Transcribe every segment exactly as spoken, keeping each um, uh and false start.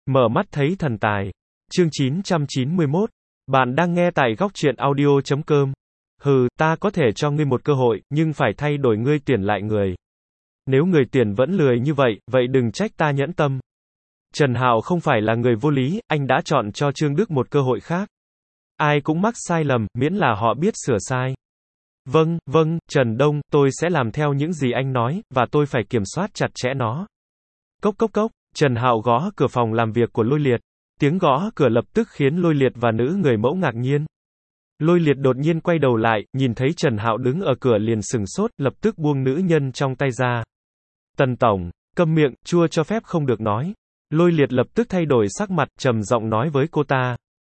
Mở mắt thấy thần tài. Chương chín trăm chín mươi mốt. Bạn đang nghe tại góc truyện audio chấm com. Hừ, ta có thể cho ngươi một cơ hội, nhưng phải thay đổi ngươi tuyển lại người. Nếu người tuyển vẫn lười như vậy, vậy đừng trách ta nhẫn tâm. Trần Hạo không phải là người vô lý, anh đã chọn cho Trương Đức một cơ hội khác. Ai cũng mắc sai lầm, miễn là họ biết sửa sai. Vâng, vâng, Trần Đông, tôi sẽ làm theo những gì anh nói, và tôi phải kiểm soát chặt chẽ nó. Cốc cốc cốc, Trần Hạo gõ cửa phòng làm việc của Lôi Liệt. Tiếng gõ cửa lập tức khiến Lôi Liệt và nữ người mẫu ngạc nhiên. Lôi Liệt đột nhiên quay đầu lại, nhìn thấy Trần Hạo đứng ở cửa liền sừng sốt, lập tức buông nữ nhân trong tay ra. Tần tổng, câm miệng, chua cho phép không được nói. Lôi Liệt lập tức thay đổi sắc mặt, trầm giọng nói với cô ta.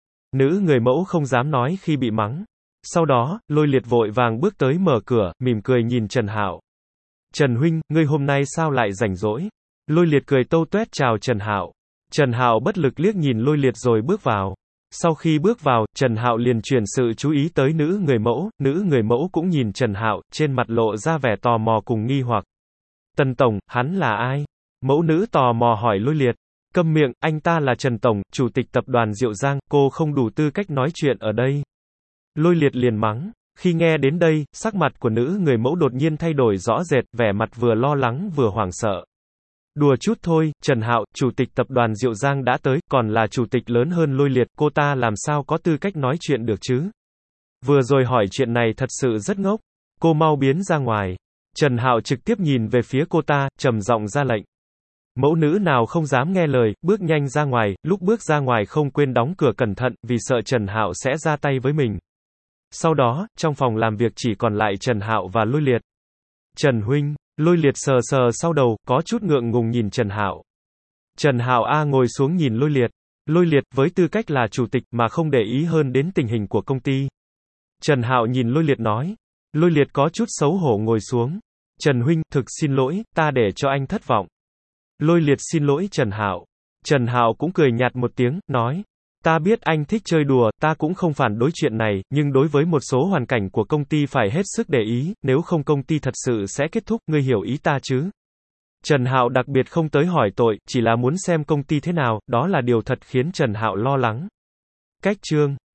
Nữ người mẫu không dám nói khi bị mắng. Sau đó, Lôi Liệt vội vàng bước tới mở cửa, mỉm cười nhìn Trần Hạo. Trần huynh, ngươi hôm nay sao lại rảnh rỗi? Lôi Liệt cười tâu tuét chào Trần Hạo. Trần Hạo bất lực liếc nhìn Lôi Liệt rồi bước vào. Sau khi bước vào, Trần Hạo liền chuyển sự chú ý tới nữ người mẫu, nữ người mẫu cũng nhìn Trần Hạo, trên mặt lộ ra vẻ tò mò cùng nghi hoặc. Tần tổng, hắn là ai? Mẫu nữ tò mò hỏi Lôi Liệt. Câm miệng, anh ta là Trần Tổng, chủ tịch tập đoàn Diệu Giang, cô không đủ tư cách nói chuyện ở đây. Lôi Liệt liền mắng. Khi nghe đến đây, sắc mặt của nữ người mẫu đột nhiên thay đổi rõ rệt, vẻ mặt vừa lo lắng vừa hoảng sợ. Đùa chút thôi, Trần Hạo, chủ tịch tập đoàn Diệu Giang đã tới, còn là chủ tịch lớn hơn Lôi Liệt, cô ta làm sao có tư cách nói chuyện được chứ? Vừa rồi hỏi chuyện này thật sự rất ngốc. Cô mau biến ra ngoài. Trần Hạo trực tiếp nhìn về phía cô ta, trầm giọng ra lệnh. Mẫu nữ nào không dám nghe lời, bước nhanh ra ngoài, lúc bước ra ngoài không quên đóng cửa cẩn thận, vì sợ Trần Hạo sẽ ra tay với mình. Sau đó, trong phòng làm việc chỉ còn lại Trần Hạo và Lôi Liệt. Trần huynh, Lôi Liệt sờ sờ sau đầu, có chút ngượng ngùng nhìn Trần Hạo. Trần Hạo A ngồi xuống nhìn Lôi Liệt. Lôi Liệt, với tư cách là chủ tịch mà không để ý hơn đến tình hình của công ty. Trần Hạo nhìn Lôi Liệt nói. Lôi Liệt có chút xấu hổ ngồi xuống. Trần huynh, thực xin lỗi, ta để cho anh thất vọng. Lôi Liệt xin lỗi Trần Hạo. Trần Hạo cũng cười nhạt một tiếng, nói. Ta biết anh thích chơi đùa, ta cũng không phản đối chuyện này, nhưng đối với một số hoàn cảnh của công ty phải hết sức để ý, nếu không công ty thật sự sẽ kết thúc, ngươi hiểu ý ta chứ? Trần Hạo đặc biệt không tới hỏi tội, chỉ là muốn xem công ty thế nào, đó là điều thật khiến Trần Hạo lo lắng. Cách chương